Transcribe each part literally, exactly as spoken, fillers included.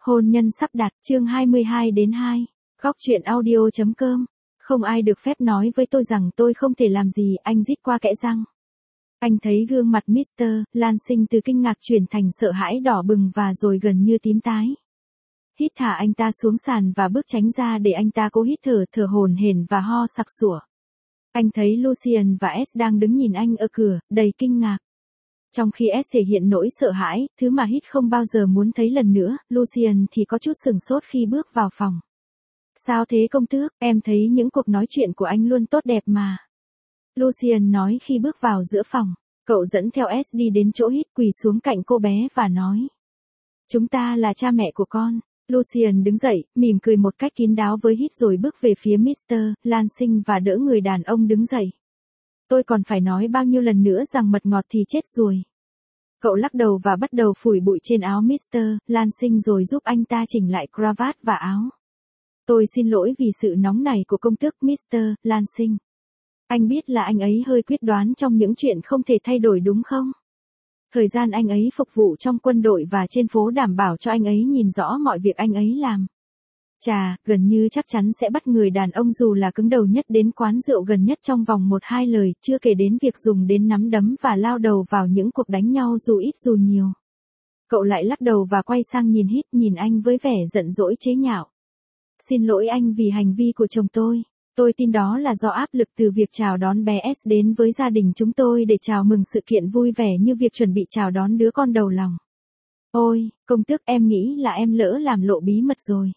Hôn nhân sắp đặt, chương hai mươi hai đến hai. Góc truyện audio chấm com. Không ai được phép nói với tôi rằng tôi không thể làm gì, anh rít qua kẽ răng. Anh thấy gương mặt mít tơ Lansing từ kinh ngạc chuyển thành sợ hãi đỏ bừng và rồi gần như tím tái. Hít thả anh ta xuống sàn và bước tránh ra để anh ta cố hít thở, thở hổn hển và ho sặc sủa. Anh thấy Lucien và S đang đứng nhìn anh ở cửa, đầy kinh ngạc. Trong khi S thể hiện nỗi sợ hãi, thứ mà Hít không bao giờ muốn thấy lần nữa, Lucien thì có chút sửng sốt khi bước vào phòng. Sao thế công tước, em thấy những cuộc nói chuyện của anh luôn tốt đẹp mà. Lucien nói khi bước vào giữa phòng. Cậu dẫn theo S đi đến chỗ Hít quỳ xuống cạnh cô bé và nói. Chúng ta là cha mẹ của con. Lucien đứng dậy, mỉm cười một cách kín đáo với Hít rồi bước về phía mít tơ Lansing và đỡ người đàn ông đứng dậy. Tôi còn phải nói bao nhiêu lần nữa rằng mật ngọt thì chết ruồi. Cậu lắc đầu và bắt đầu phủi bụi trên áo mít tơ Lansing rồi giúp anh ta chỉnh lại cravat và áo. Tôi xin lỗi vì sự nóng nảy của công tước mít tơ Lansing. Anh biết là anh ấy hơi quyết đoán trong những chuyện không thể thay đổi đúng không? Thời gian anh ấy phục vụ trong quân đội và trên phố đảm bảo cho anh ấy nhìn rõ mọi việc anh ấy làm. Chà, gần như chắc chắn sẽ bắt người đàn ông dù là cứng đầu nhất đến quán rượu gần nhất trong vòng một hai lời, chưa kể đến việc dùng đến nắm đấm và lao đầu vào những cuộc đánh nhau dù ít dù nhiều. Cậu lại lắc đầu và quay sang nhìn Hít, nhìn anh với vẻ giận dỗi chế nhạo. Xin lỗi anh vì hành vi của chồng tôi. Tôi tin đó là do áp lực từ việc chào đón bé S đến với gia đình chúng tôi để chào mừng sự kiện vui vẻ như việc chuẩn bị chào đón đứa con đầu lòng. Ôi, công tước, em nghĩ là em lỡ làm lộ bí mật rồi.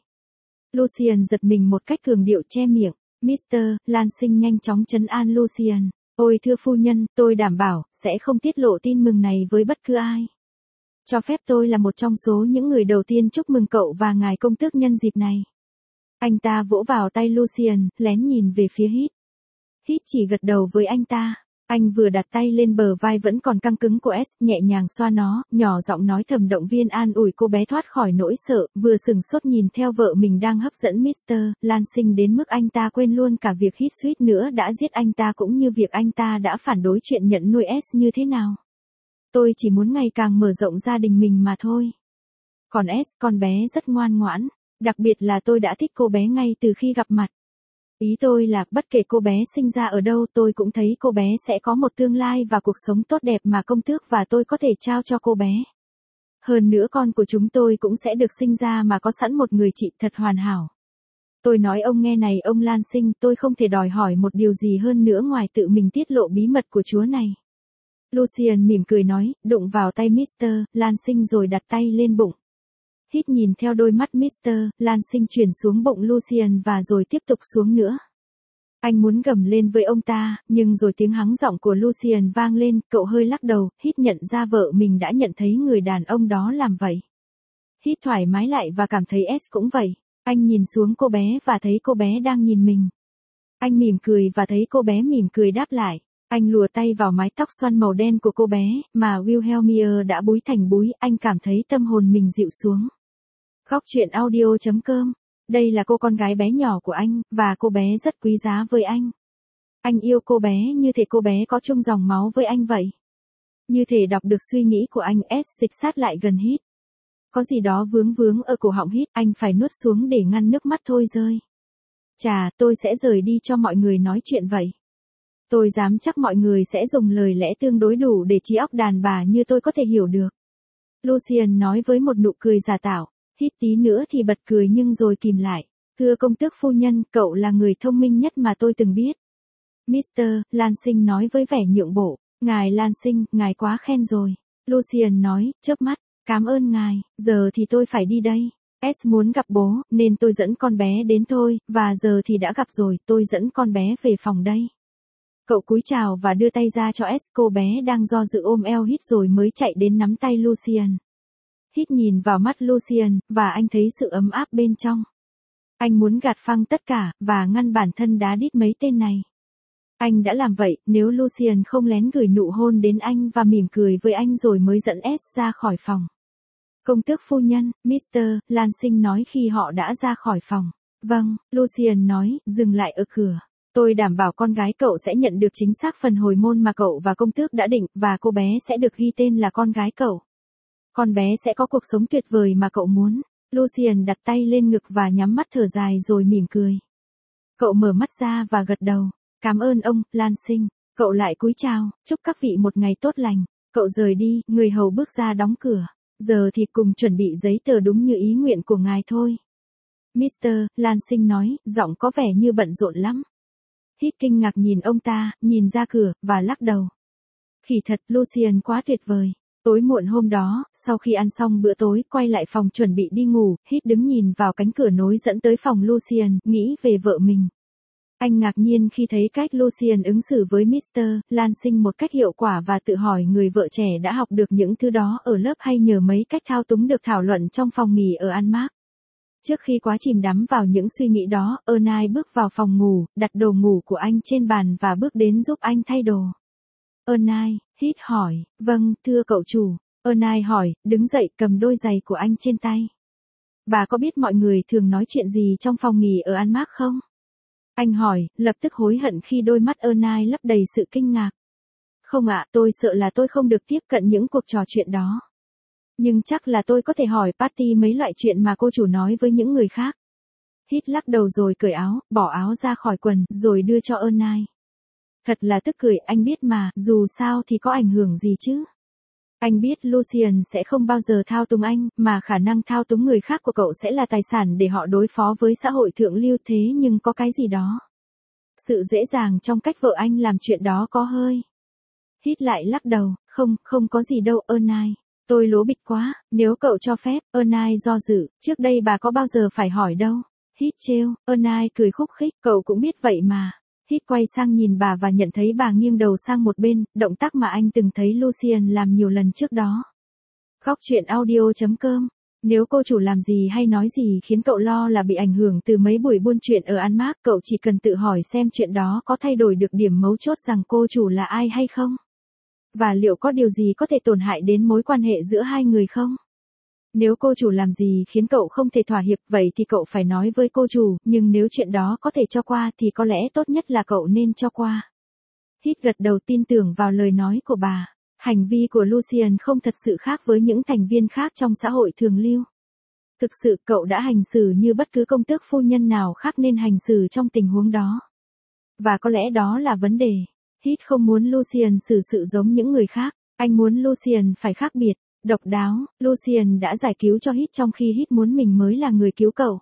Lucien giật mình một cách cường điệu che miệng. mít tơ Lansing nhanh chóng trấn an Lucien. Ôi thưa phu nhân, tôi đảm bảo, sẽ không tiết lộ tin mừng này với bất cứ ai. Cho phép tôi là một trong số những người đầu tiên chúc mừng cậu và ngài công tước nhân dịp này. Anh ta vỗ vào tay Lucien, lén nhìn về phía Hít. Hít chỉ gật đầu với anh ta. Anh vừa đặt tay lên bờ vai vẫn còn căng cứng của S, nhẹ nhàng xoa nó, nhỏ giọng nói thầm động viên an ủi cô bé thoát khỏi nỗi sợ, vừa sừng sốt nhìn theo vợ mình đang hấp dẫn mít tơ Lansing đến mức anh ta quên luôn cả việc Hít suýt nữa đã giết anh ta cũng như việc anh ta đã phản đối chuyện nhận nuôi S như thế nào. Tôi chỉ muốn ngày càng mở rộng gia đình mình mà thôi. Còn S, con bé rất ngoan ngoãn, đặc biệt là tôi đã thích cô bé ngay từ khi gặp mặt. Ý tôi là, bất kể cô bé sinh ra ở đâu tôi cũng thấy cô bé sẽ có một tương lai và cuộc sống tốt đẹp mà công tước và tôi có thể trao cho cô bé. Hơn nữa con của chúng tôi cũng sẽ được sinh ra mà có sẵn một người chị thật hoàn hảo. Tôi nói ông nghe này ông Lansing, tôi không thể đòi hỏi một điều gì hơn nữa ngoài tự mình tiết lộ bí mật của chúa này. Lucien mỉm cười nói, đụng vào tay mít tơ Lansing rồi đặt tay lên bụng. Hít nhìn theo đôi mắt mít tơ Lansing chuyển xuống bụng Lucien và rồi tiếp tục xuống nữa. Anh muốn gầm lên với ông ta, nhưng rồi tiếng hắng giọng của Lucien vang lên, cậu hơi lắc đầu, Hít nhận ra vợ mình đã nhận thấy người đàn ông đó làm vậy. Hít thoải mái lại và cảm thấy S cũng vậy. Anh nhìn xuống cô bé và thấy cô bé đang nhìn mình. Anh mỉm cười và thấy cô bé mỉm cười đáp lại. Anh lùa tay vào mái tóc xoăn màu đen của cô bé, mà Wilhelmina đã búi thành búi, anh cảm thấy tâm hồn mình dịu xuống. Góc truyện audio chấm com. Đây là cô con gái bé nhỏ của anh, và cô bé rất quý giá với anh. Anh yêu cô bé như thể cô bé có chung dòng máu với anh vậy. Như thể đọc được suy nghĩ của anh, S dịch sát lại gần Hít. Có gì đó vướng vướng ở cổ họng Hít, anh phải nuốt xuống để ngăn nước mắt thôi rơi. Chà, tôi sẽ rời đi cho mọi người nói chuyện vậy. Tôi dám chắc mọi người sẽ dùng lời lẽ tương đối đủ để trí óc đàn bà như tôi có thể hiểu được. Lucien nói với một nụ cười giả tạo. Hít tí nữa thì bật cười nhưng rồi kìm lại. Thưa công tước phu nhân, cậu là người thông minh nhất mà tôi từng biết. mít tơ Lansing nói với vẻ nhượng bộ. Ngài Lansing, ngài quá khen rồi. Lucien nói, chớp mắt. Cảm ơn ngài, giờ thì tôi phải đi đây. S muốn gặp bố, nên tôi dẫn con bé đến thôi, và giờ thì đã gặp rồi, tôi dẫn con bé về phòng đây. Cậu cúi chào và đưa tay ra cho S, cô bé đang do dự ôm eo Hít rồi mới chạy đến nắm tay Lucien. Hít nhìn vào mắt Lucien, và anh thấy sự ấm áp bên trong. Anh muốn gạt phăng tất cả, và ngăn bản thân đá đít mấy tên này. Anh đã làm vậy, nếu Lucien không lén gửi nụ hôn đến anh và mỉm cười với anh rồi mới dẫn S ra khỏi phòng. Công tước phu nhân, mít tơ Lansing nói khi họ đã ra khỏi phòng. Vâng, Lucien nói, dừng lại ở cửa. Tôi đảm bảo con gái cậu sẽ nhận được chính xác phần hồi môn mà cậu và công tước đã định, và cô bé sẽ được ghi tên là con gái cậu. Con bé sẽ có cuộc sống tuyệt vời mà cậu muốn. Lucien đặt tay lên ngực và nhắm mắt thở dài rồi mỉm cười. Cậu mở mắt ra và gật đầu. Cảm ơn ông, Lansing. Cậu lại cúi chào, chúc các vị một ngày tốt lành. Cậu rời đi, người hầu bước ra đóng cửa. Giờ thì cùng chuẩn bị giấy tờ đúng như ý nguyện của ngài thôi. mít tơ Lansing nói, giọng có vẻ như bận rộn lắm. Hít kinh ngạc nhìn ông ta, nhìn ra cửa, và lắc đầu. Khỉ thật, Lucien quá tuyệt vời. Tối muộn hôm đó, sau khi ăn xong bữa tối, quay lại phòng chuẩn bị đi ngủ, Hít đứng nhìn vào cánh cửa nối dẫn tới phòng Lucien, nghĩ về vợ mình. Anh ngạc nhiên khi thấy cách Lucien ứng xử với mít tơ Lansing một cách hiệu quả và tự hỏi người vợ trẻ đã học được những thứ đó ở lớp hay nhờ mấy cách thao túng được thảo luận trong phòng nghỉ ở Anmark. Trước khi quá chìm đắm vào những suy nghĩ đó, Ernai bước vào phòng ngủ, đặt đồ ngủ của anh trên bàn và bước đến giúp anh thay đồ. Ernai, Hít hỏi, vâng, thưa cậu chủ. Ernai hỏi, đứng dậy cầm đôi giày của anh trên tay. Bà có biết mọi người thường nói chuyện gì trong phòng nghỉ ở Anmark không? Anh hỏi, lập tức hối hận khi đôi mắt Ernai lấp đầy sự kinh ngạc. Không ạ, tôi sợ là tôi không được tiếp cận những cuộc trò chuyện đó. Nhưng chắc là tôi có thể hỏi Patty mấy loại chuyện mà cô chủ nói với những người khác. Hít lắc đầu rồi cởi áo, bỏ áo ra khỏi quần, rồi đưa cho Ernai. Thật là tức cười, anh biết mà, dù sao thì có ảnh hưởng gì chứ. Anh biết Lucien sẽ không bao giờ thao túng anh, mà khả năng thao túng người khác của cậu sẽ là tài sản để họ đối phó với xã hội thượng lưu thế nhưng có cái gì đó. Sự dễ dàng trong cách vợ anh làm chuyện đó có hơi. Hít lại lắc đầu, không, không có gì đâu Ernai. Tôi lố bịch quá, nếu cậu cho phép, Ernai do dự, trước đây bà có bao giờ phải hỏi đâu. Hít trêu, Ernai cười khúc khích, cậu cũng biết vậy mà. Hít quay sang nhìn bà và nhận thấy bà nghiêng đầu sang một bên, động tác mà anh từng thấy Lucien làm nhiều lần trước đó. Góc truyện audio chấm com. Nếu cô chủ làm gì hay nói gì khiến cậu lo là bị ảnh hưởng từ mấy buổi buôn chuyện ở Anmark, cậu chỉ cần tự hỏi xem chuyện đó có thay đổi được điểm mấu chốt rằng cô chủ là ai hay không. Và liệu có điều gì có thể tổn hại đến mối quan hệ giữa hai người không? Nếu cô chủ làm gì khiến cậu không thể thỏa hiệp, vậy thì cậu phải nói với cô chủ, nhưng nếu chuyện đó có thể cho qua thì có lẽ tốt nhất là cậu nên cho qua. Hít gật đầu tin tưởng vào lời nói của bà. Hành vi của Lucien không thật sự khác với những thành viên khác trong xã hội thường lưu. Thực sự cậu đã hành xử như bất cứ công tước phu nhân nào khác nên hành xử trong tình huống đó. Và có lẽ đó là vấn đề. Hít không muốn Lucien xử sự giống những người khác, anh muốn Lucien phải khác biệt. Độc đáo, Lucien đã giải cứu cho Hít trong khi Hít muốn mình mới là người cứu cậu.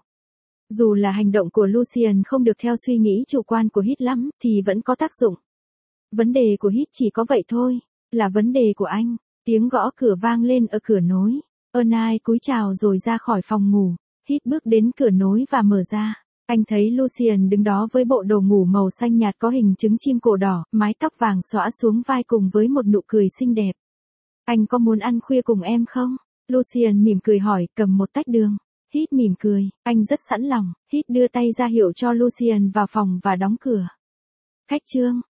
Dù là hành động của Lucien không được theo suy nghĩ chủ quan của Hít lắm, thì vẫn có tác dụng. Vấn đề của Hít chỉ có vậy thôi, là vấn đề của anh. Tiếng gõ cửa vang lên ở cửa nối. Ernai cúi chào rồi ra khỏi phòng ngủ. Hít bước đến cửa nối và mở ra. Anh thấy Lucien đứng đó với bộ đồ ngủ màu xanh nhạt có hình trứng chim cổ đỏ, mái tóc vàng xõa xuống vai cùng với một nụ cười xinh đẹp. Anh có muốn ăn khuya cùng em không? Lucien mỉm cười hỏi, cầm một tách đường. Hít mỉm cười, anh rất sẵn lòng. Hít đưa tay ra hiệu cho Lucien vào phòng và đóng cửa. Khách trương.